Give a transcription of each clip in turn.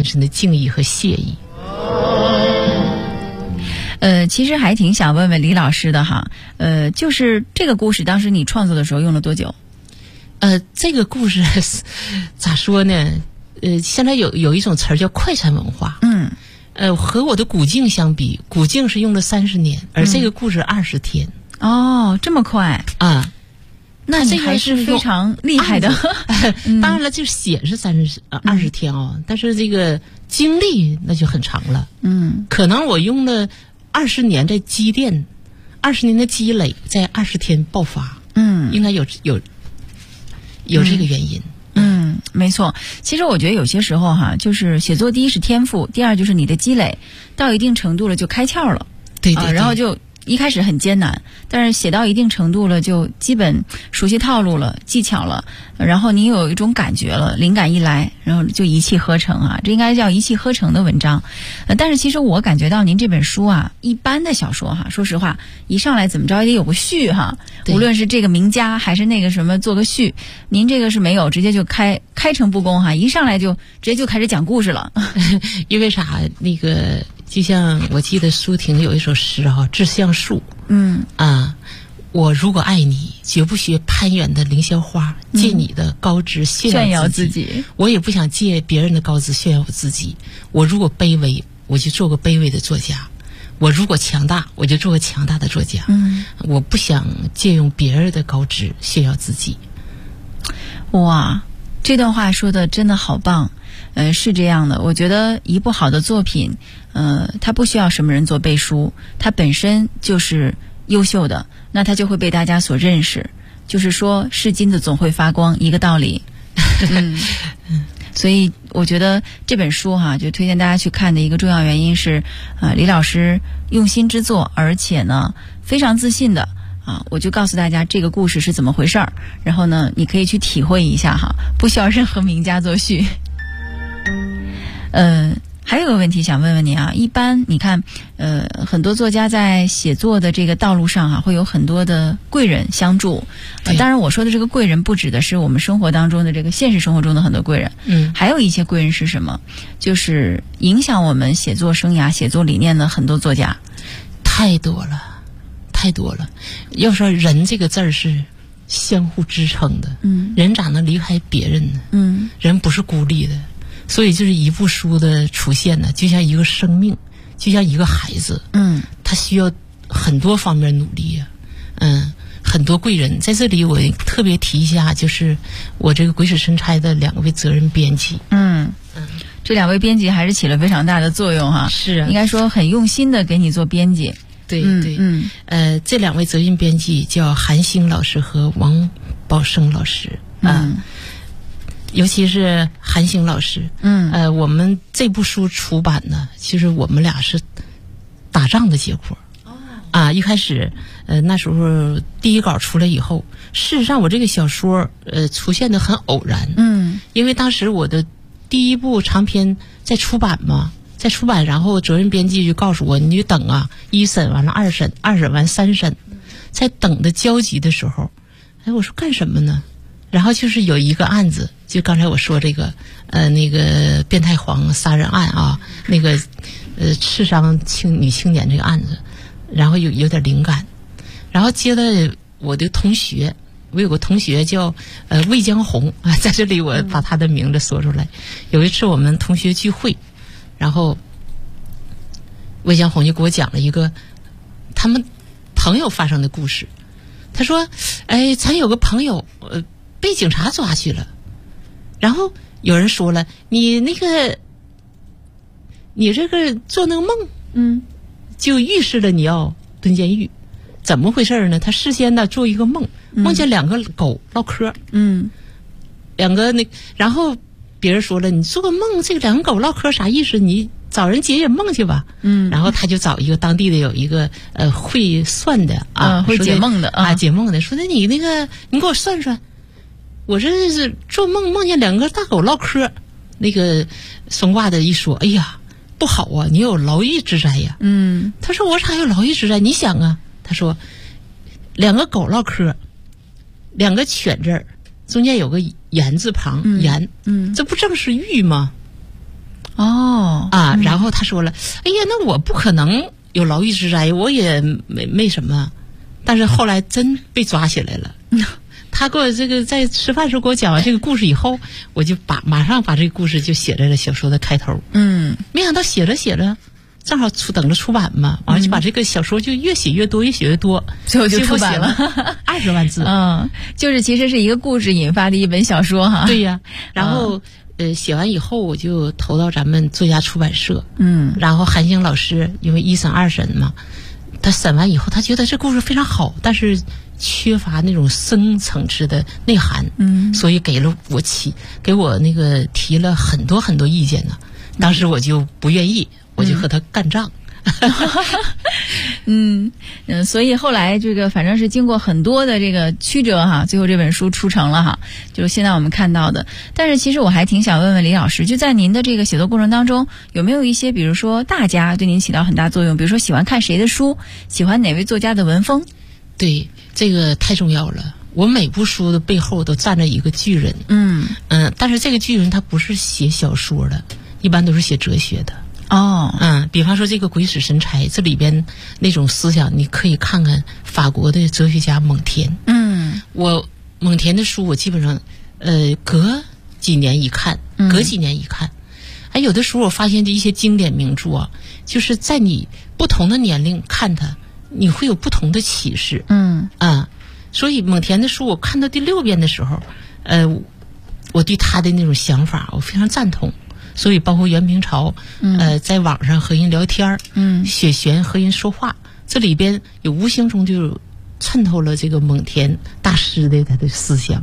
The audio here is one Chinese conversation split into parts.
深深的敬意和谢意。 其实还挺想问问李老师的哈，就是这个故事当时你创作的时候用了多久？ 这个故事咋说呢？现在有一种词儿叫快餐文化。和我的古镜相比，古镜是用了30年，而这个故事20天。 哦，这么快啊！那你还是非常厉害的。 当然了，就写是20天哦，但是这个经历那就很长了。可能我用了20年在积淀，20年的积累，在20天爆发。应该有这个原因。 没错。其实我觉得有些时候哈，就是写作，第一是天赋，第二就是你的积累到一定程度了就开窍了。 对对对。 然后就一开始很艰难，但是写到一定程度了，就基本熟悉套路了，技巧了，然后你有一种感觉了，灵感一来，然后就一气呵成啊，这应该叫一气呵成的文章。但是其实我感觉到您这本书啊，一般的小说哈，说实话，一上来怎么着也得有个序哈，无论是这个名家还是那个什么做个序，您这个是没有，直接就开诚布公哈，一上来就直接就开始讲故事了。 因为啥？那个就像我记得苏婷有一首诗哈，《致橡树》。我如果爱你，绝不学攀援的凌霄花，借你的高枝炫耀自己。我也不想借别人的高枝炫耀我自己。我如果卑微，我就做个卑微的作家；我如果强大，我就做个强大的作家。我不想借用别人的高枝炫耀自己。 哇，这段话说的真的好棒。是这样的，我觉得一部好的作品，它不需要什么人做背书，它本身就是优秀的，那它就会被大家所认识。就是说，是金子总会发光，一个道理。所以我觉得这本书哈，就推荐大家去看的一个重要原因是，李老师用心之作，而且呢非常自信的我就告诉大家这个故事是怎么回事儿，然后呢你可以去体会一下哈，不需要任何名家作序。还有个问题想问问您啊，一般你看，很多作家在写作的这个道路上会有很多的贵人相助。当然我说的这个贵人不指的是我们生活当中的这个现实生活中的很多贵人。还有一些贵人是什么？就是影响我们写作生涯、写作理念的很多作家。 太多了。要说人这个字儿是相互支撑的。人咋能离开别人呢？人不是孤立的。所以就是一部书的出现呢，就像一个生命，就像一个孩子。他需要很多方面努力呀。很多贵人在这里，我特别提一下，就是我这个鬼使神差的2位责任编辑。这2位编辑还是起了非常大的作用哈。是啊，应该说很用心的给你做编辑。对。这2位责任编辑叫韩星老师和王宝生老师。尤其是韩星老师。我们这部书出版呢，其实我们俩是打仗的结果。一开始那时候第一稿出来以后，事实上我这个小说出现的很偶然。因为当时我的第一部长篇在出版嘛，然后责任编辑就告诉我，你就等啊，1审完了2审，2审完3审，在等的焦急的时候，我说干什么呢？然后就是有一个案子，就刚才我说这个那个变态皇杀人案啊，那个刺伤女青年这个案子，然后有点灵感，然后接着我的同学，我有个同学叫魏江红啊，在这里我把他的名字说出来。有一次我们同学聚会，然后魏江红就给我讲了一个他们朋友发生的故事。他说咱有个朋友被警察抓去了，然后有人说了，你这个做那个梦，就预示了你要蹲监狱。怎么回事呢？他事先呢做一个梦，梦见2个狗唠嗑，然后别人说了，你做个梦，这个2个狗唠嗑啥意思？你找人解梦去吧。然后他就找一个当地的有一个会算的会解梦的解梦的，说那你给我算算。我这是做梦梦见2个大狗唠嗑，那个算卦的一说，哎呀不好啊，你有牢狱之灾呀。他说我咋有牢狱之灾？你想啊，他说2个狗唠嗑，2个犬字儿，中间有个言字旁，言，这不正是狱吗？ 啊。然后他说了，哎呀，那我不可能有牢狱之灾，我也没什么。但是后来真被抓起来了。他给我这个在吃饭时候给我讲完这个故事以后，我就马上把这个故事就写在了小说的开头。没想到写着写着，正好等着出版嘛，完了就把这个小说就越写越多，越写越多， 最后就出版了 20万字。 就是其实是一个故事引发的一本小说哈。 对呀，然后写完以后我就投到咱们作家出版社。然后韩星老师因为1审2审嘛，他审完以后他觉得这故事非常好，但是缺乏那种深层次的内涵。所以给我那个提了很多很多意见呢。当时我就不愿意，我就和他干仗。 所以后来这个反正是经过很多的这个曲折哈，最后这本书出成了哈，就是现在我们看到的。但是其实我还挺想问问李老师，就在您的这个写作过程当中，有没有一些比如说大家对您起到很大作用，比如说喜欢看谁的书，喜欢哪位作家的文风？ 对，这个太重要了。我每部书的背后都站着一个巨人。但是这个巨人他不是写小说的，一般都是写哲学的。比方说这个鬼使神差，这里边那种思想你可以看看法国的哲学家蒙田。我蒙田的书我基本上隔几年一看。有的时候我发现这一些经典名著啊，就是在你不同的年龄看它，你会有不同的启示。所以蒙田的书我看到第6遍的时候，我对他的那种想法我非常赞同。所以包括元明朝，在网上和人聊天，雪璇和人说话，这里边有无形中就渗透了这个蒙田大师的他的思想。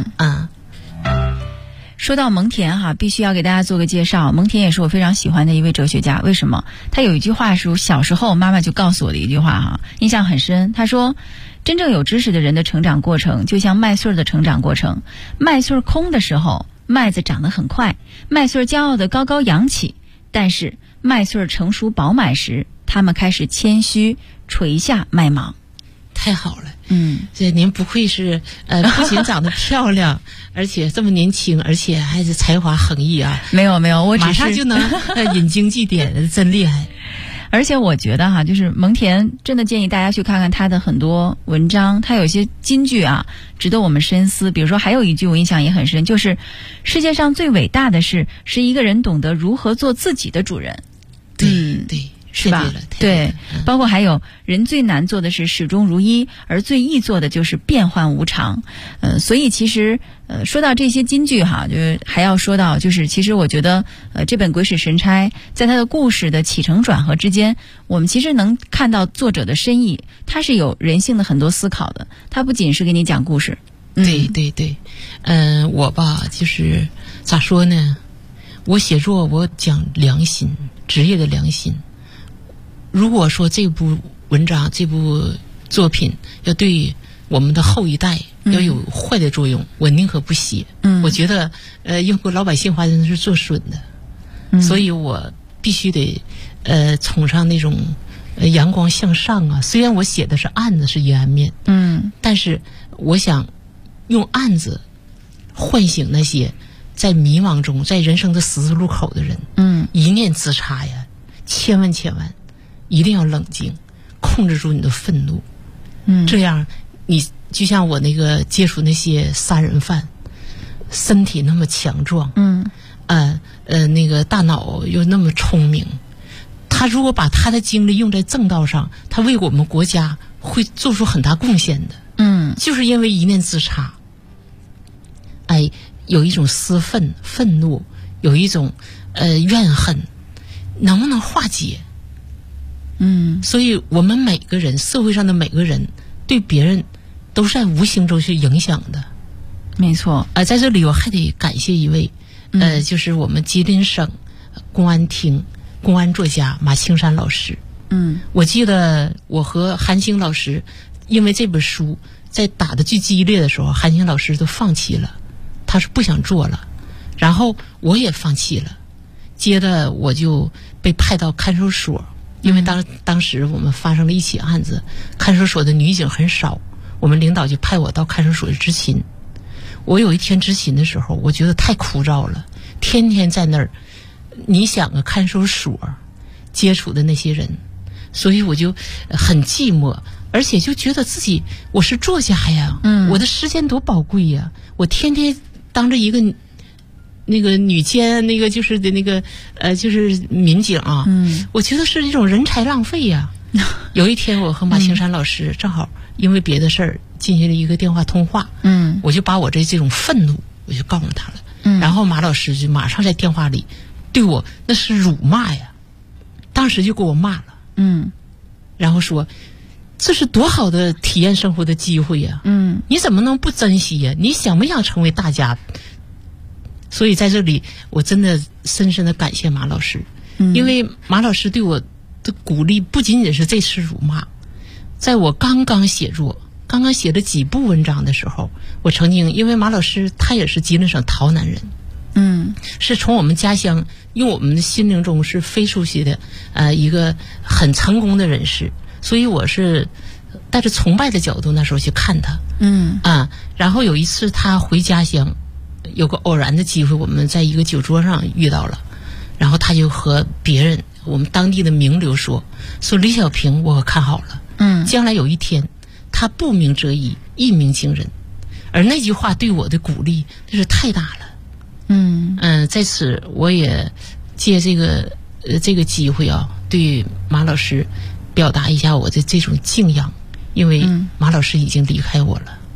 说到蒙田哈，必须要给大家做个介绍。蒙田也是我非常喜欢的一位哲学家。为什么？他有一句话是我小时候妈妈就告诉我的一句话哈，印象很深。他说，真正有知识的人的成长过程就像麦穗的成长过程，麦穗空的时候麦子长得很快，麦穗骄傲的高高扬起，但是麦穗成熟饱满时，他们开始谦虚垂下麦芒。 太好了。这您不愧是不仅长得漂亮而且这么年轻，而且还是才华横溢啊。 没有，我只是马上就能引经据典，真厉害。 而且我觉得哈，就是蒙田真的建议大家去看看他的很多文章，他有些金句啊值得我们深思。比如说还有一句我印象也很深，就是世界上最伟大的事是一个人懂得如何做自己的主人。 对， 是吧？对，包括还有人最难做的是始终如一，而最易做的就是变幻无常。所以其实说到这些金句哈，就是还要说到，就是其实我觉得这本《鬼使神差》在它的故事的起承转合之间，我们其实能看到作者的深意，它是有人性的很多思考的，它不仅是给你讲故事。 对，我吧就是咋说呢？我写作我讲良心，职业的良心。如果说这部文章这部作品要对我们的后一代要有坏的作用，我宁可不写。我觉得英国老百姓话真的是做损的。所以我必须得崇尚那种阳光向上啊。虽然我写的是暗的是阴暗面，但是我想用案子唤醒那些在迷茫中在人生的十字路口的人。一念之差呀，千万一定要冷静，控制住你的愤怒。这样你就像我那个接触那些杀人犯，身体那么强壮，那个大脑又那么聪明，他如果把他的精力用在正道上，他为我们国家会做出很大贡献的。就是因为一念之差，有一种愤怒，有一种怨恨，能不能化解？所以我们每个人，社会上的每个人对别人都是在无形中去影响的。 没错。 在这里我还得感谢一位就是我们吉林省公安厅公安作家马青山老师。我记得我和韩星老师因为这本书在打得最激烈的时候，韩星老师都放弃了，他是不想做了，然后我也放弃了。接着我就被派到看守所，因为当时我们发生了一起案子，看守所的女警很少，我们领导就派我到看守所去执勤。我有一天执勤的时候，我觉得太枯燥了，天天在那儿你想啊，看守所接触的那些人，所以我就很寂寞，而且就觉得自己我是作家呀，我的时间多宝贵呀，我天天当着一个那个女监，那个就是的那个就是民警啊，我觉得是一种人才浪费呀。有一天我和马青山老师正好因为别的事儿进行了一个电话通话，我就把我这种愤怒我就告诉他了，然后马老师就马上在电话里对我那是辱骂呀，当时就给我骂了，然后说这是多好的体验生活的机会呀，你怎么能不珍惜呀？你想不想成为大家？所以在这里我真的深深的感谢马老师，因为马老师对我的鼓励不仅仅是这次辱骂，在我刚刚写了几部文章的时候，我曾经因为马老师他也是吉林省洮南人，是从我们家乡用我们的心灵中是飞出去的一个很成功的人士，所以我是带着崇拜的角度那时候去看他，然后有一次他回家乡，有个偶然的机会，我们在一个酒桌上遇到了，然后他就和别人我们当地的名流说李小平我可看好了，将来有一天他不鸣则已，一鸣惊人，而那句话对我的鼓励真是太大了，在此我也借这个机会啊，对马老师表达一下我的这种敬仰，因为马老师已经离开我了。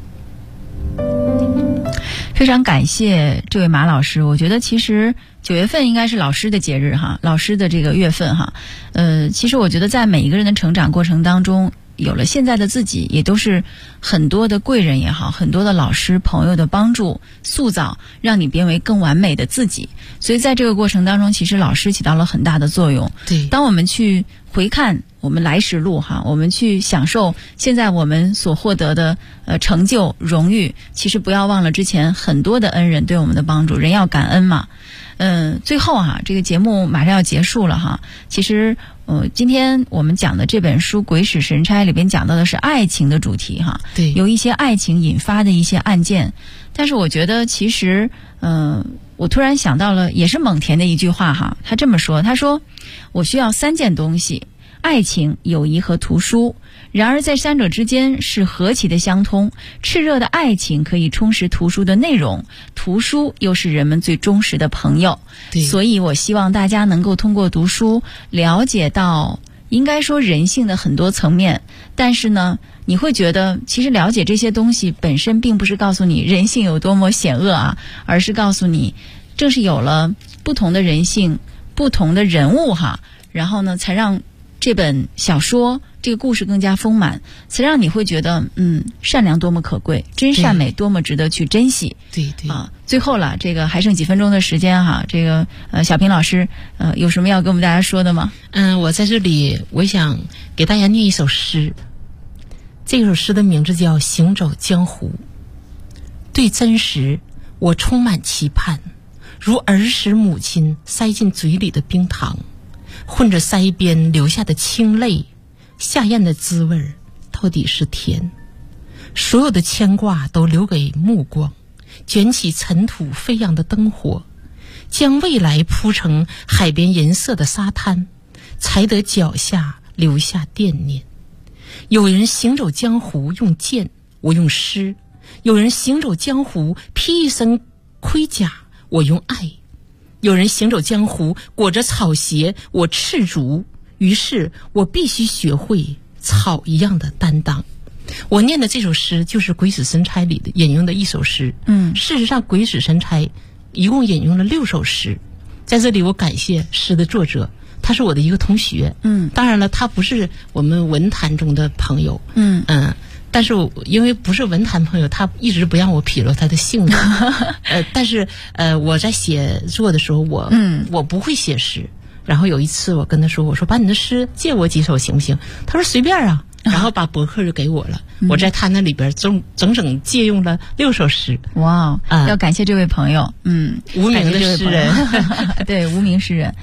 非常感谢这位马老师，我觉得其实9月份应该是老师的节日哈，老师的这个月份哈。其实我觉得在每一个人的成长过程当中，有了现在的自己，也都是很多的贵人也好，很多的老师朋友的帮助塑造，让你变为更完美的自己。所以在这个过程当中，其实老师起到了很大的作用。 对， 当我们去回看我们来时路哈，我们去享受现在我们所获得的成就荣誉，其实不要忘了之前很多的恩人对我们的帮助，人要感恩嘛。最后哈，这个节目马上要结束了哈。其实今天我们讲的这本书《鬼使神差》里边讲到的是爱情的主题哈， 对， 有一些爱情引发的一些案件，但是我觉得其实我突然想到了也是蒙恬的一句话哈，他这么说，他说我需要3件东西，爱情、友谊和图书，然而在3者之间是何其的相通，炽热的爱情可以充实图书的内容，图书又是人们最忠实的朋友。所以我希望大家能够通过读书了解到应该说人性的很多层面，但是呢你会觉得其实了解这些东西本身并不是告诉你人性有多么险恶啊，而是告诉你正是有了不同的人性、不同的人物哈，然后呢才让这本小说这个故事更加丰满，才让你会觉得善良多么可贵，真善美多么值得去珍惜。 对对啊，最后了，这个还剩几分钟的时间哈，这个小平老师有什么要跟我们大家说的吗？ 我在这里我想给大家念一首诗，这首诗的名字叫《行走江湖》。对真实我充满期盼，如儿时母亲塞进嘴里的冰糖，混着腮边流下的清泪，下咽的滋味到底是甜。所有的牵挂都留给目光，卷起尘土飞扬的灯火，将未来铺成海边银色的沙滩，才得脚下留下惦念。有人行走江湖用剑，我用诗；有人行走江湖披一身盔甲，我用爱；有人行走江湖裹着草鞋，我赤足。于是我必须学会草一样的担当。我念的这首诗就是《鬼使神差》里的引用的一首诗。事实上《鬼使神差》一共引用了6首诗，在这里我感谢诗的作者，他是我的一个同学。当然了，他不是我们文坛中的朋友。但是因为不是文坛朋友，他一直不让我披露他的姓名。但是我在写作的时候，我不会写诗。然后有一次我跟他说，我说把你的诗借我几首行不行？他说随便啊。然后把博客就给我了。我在他那里边整借用了6首诗。 哇，要感谢这位朋友。 无名的诗人。 对，无名诗人。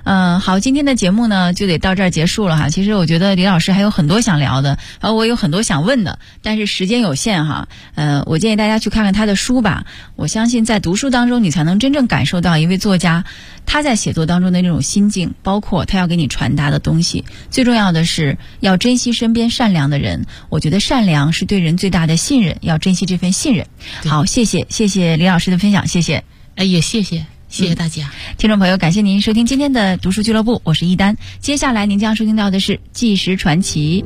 好，今天的节目呢就得到这儿结束了哈。其实我觉得李老师还有很多想聊的，我有很多想问的，但是时间有限哈。我建议大家去看看他的书吧。我相信在读书当中，你才能真正感受到一位作家他在写作当中的那种心境，包括他要给你传达的东西。最重要的是要珍惜身边善良的人，我觉得善良是对人最大的信任，要珍惜这份信任。好，谢谢李老师的分享，谢谢。 也谢谢大家， 听众朋友，感谢您收听今天的读书俱乐部，我是一丹。接下来您将收听到的是《纪实传奇》。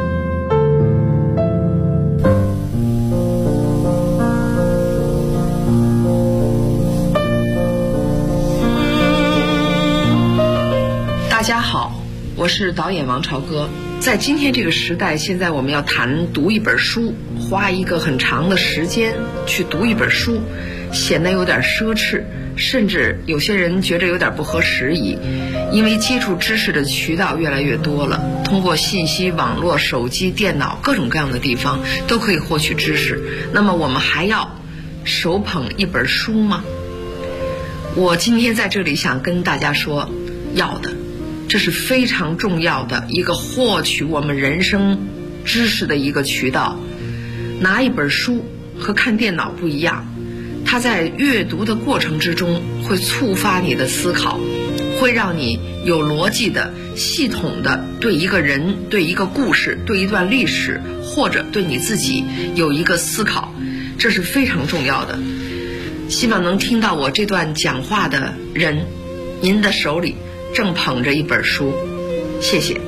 大家好，我是导演王朝歌。在今天这个时代，现在我们要谈读一本书，花一个很长的时间去读一本书，显得有点奢侈，甚至有些人觉得有点不合时宜。因为接触知识的渠道越来越多了，通过信息网络、手机、电脑各种各样的地方都可以获取知识。那么我们还要手捧一本书吗？我今天在这里想跟大家说，要的。这是非常重要的一个获取我们人生知识的一个渠道。拿一本书和看电脑不一样，它在阅读的过程之中会触发你的思考，会让你有逻辑的、系统的对一个人、对一个故事、对一段历史，或者对你自己有一个思考，这是非常重要的。希望能听到我这段讲话的人，您的手里正捧着一本书，谢谢。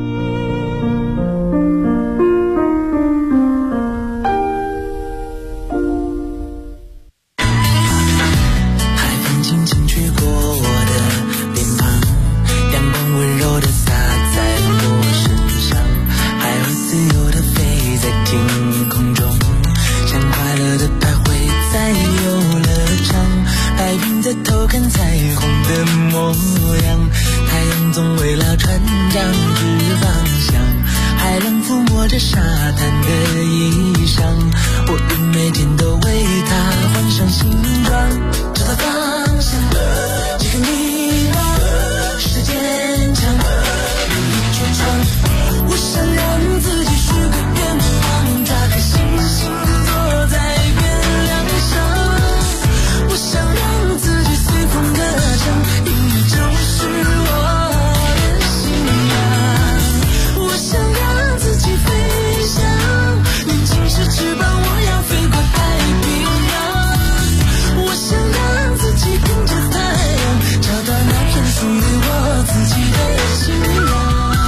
海风轻轻吹过我的脸庞，阳光温柔地洒在我身上，海鸥自由地飞在天空中，像快乐的徘徊在游乐场，白云在偷看彩虹的模样，太阳总为了船长指方向，海浪抚摸着沙滩的衣裳，我愿每天都为它换上新装，找到方向，这个迷茫是坚强，有一圈窗，我想让自己许个愿望，抓个星星坐在月亮上，我想让自己随风歌唱，因为就是我的信仰，我想让自己飞翔，年轻时翅膀我要飞过太平洋，我想让自己跟着太阳，找到那片属于我自己的信仰。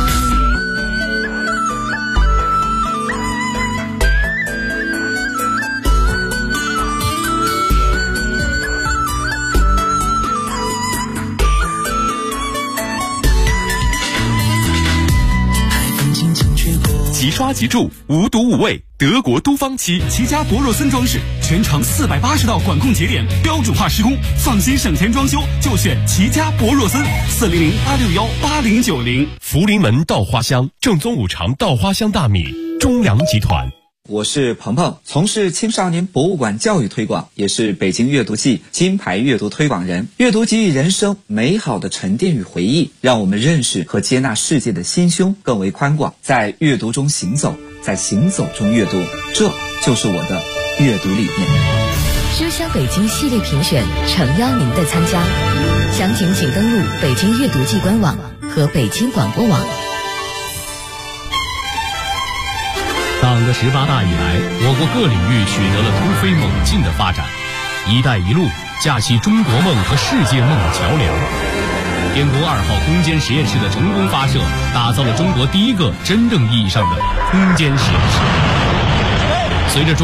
齐刷齐注，无毒无味，德国都芳漆，齐家博若森装饰，全长480道管控节点，标准化施工，放心省钱装修就选齐家博若森，400-861-8090。 福临门稻花香，正宗五常稻花香大米，中粮集团。 我是鹏鹏，从事青少年博物馆教育推广，也是北京阅读季金牌阅读推广人。阅读给予人生美好的沉淀与回忆，让我们认识和接纳世界的心胸更为宽广。在阅读中行走，在行走中阅读，这就是我的阅读理念。 书香北京系列评选诚邀您的参加，详情请登录北京阅读季官网和北京广播网。 党的18大以来，我国各领域取得了突飞猛进的发展，一带一路架起中国梦和世界梦的桥梁。天宫2号空间实验室的成功发射，打造了中国第一个真正意义上的空间实验室。随着中